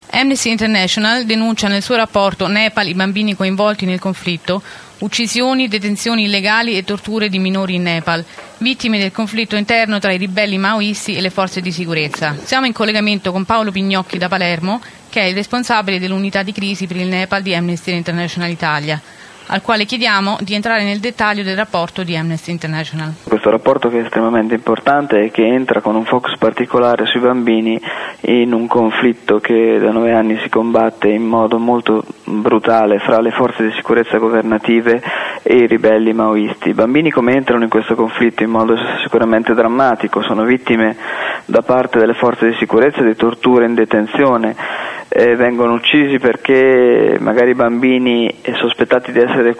Amnesty International denuncia nel suo rapporto Nepal i bambini coinvolti nel conflitto, uccisioni, detenzioni illegali e torture di minori in Nepal, vittime del conflitto interno tra i ribelli maoisti e le forze di sicurezza. Siamo in collegamento con Paolo Pignocchi da Palermo, che è il responsabile dell'unità di crisi per il Nepal di Amnesty International Italia, al quale chiediamo di entrare nel dettaglio del rapporto di Amnesty International. Questo rapporto, che è estremamente importante e che entra con un focus particolare sui bambini in un conflitto che da 9 anni si combatte in modo molto brutale fra le forze di sicurezza governative e i ribelli maoisti. I bambini come entrano in questo conflitto in modo sicuramente drammatico, sono vittime da parte delle forze di sicurezza di torture in detenzione, vengono uccisi perché magari bambini sospettati di essere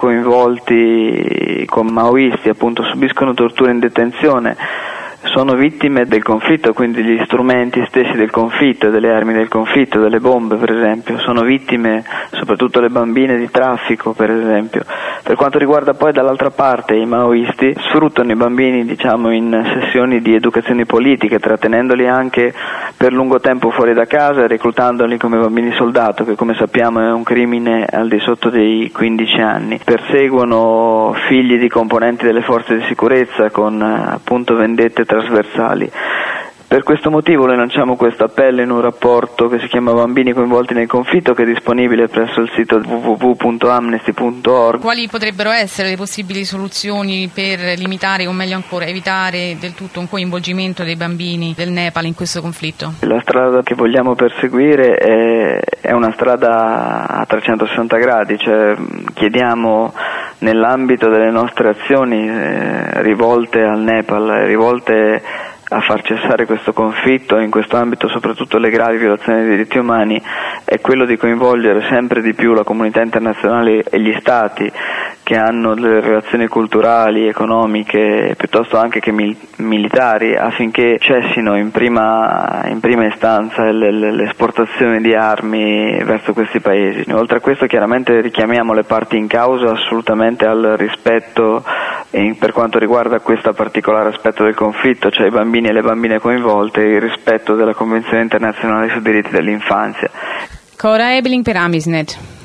coinvolti con maoisti appunto subiscono torture in detenzione, sono vittime del conflitto, quindi gli strumenti stessi del conflitto, delle armi del conflitto, delle bombe per esempio, sono vittime soprattutto le bambine di traffico per esempio. Per quanto riguarda poi dall'altra parte i maoisti, sfruttano i bambini in sessioni di educazione politica, trattenendoli anche per lungo tempo fuori da casa e reclutandoli come bambini soldato, che come sappiamo è un crimine al di sotto dei 15 anni. Perseguono figli di componenti delle forze di sicurezza con appunto vendette trasversali. Per questo motivo noi lanciamo questo appello in un rapporto che si chiama Bambini coinvolti nel conflitto, che è disponibile presso il sito www.amnesty.org. Quali potrebbero essere le possibili soluzioni per limitare o meglio ancora evitare del tutto un coinvolgimento dei bambini del Nepal in questo conflitto? La strada che vogliamo perseguire è una strada a 360 gradi, cioè chiediamo nell'ambito delle nostre azioni rivolte al Nepal, rivolte a far cessare questo conflitto, in questo ambito soprattutto le gravi violazioni dei diritti umani, è quello di coinvolgere sempre di più la comunità internazionale e gli stati che hanno delle relazioni culturali, economiche, piuttosto anche che militari, affinché cessino in prima istanza le esportazioni di armi verso questi paesi. Oltre a questo chiaramente richiamiamo le parti in causa assolutamente al rispetto per quanto riguarda questo particolare aspetto del conflitto, cioè i bambini e le bambine coinvolte, il rispetto della Convenzione internazionale sui diritti dell'infanzia. Cora Ebeling per Amisnet.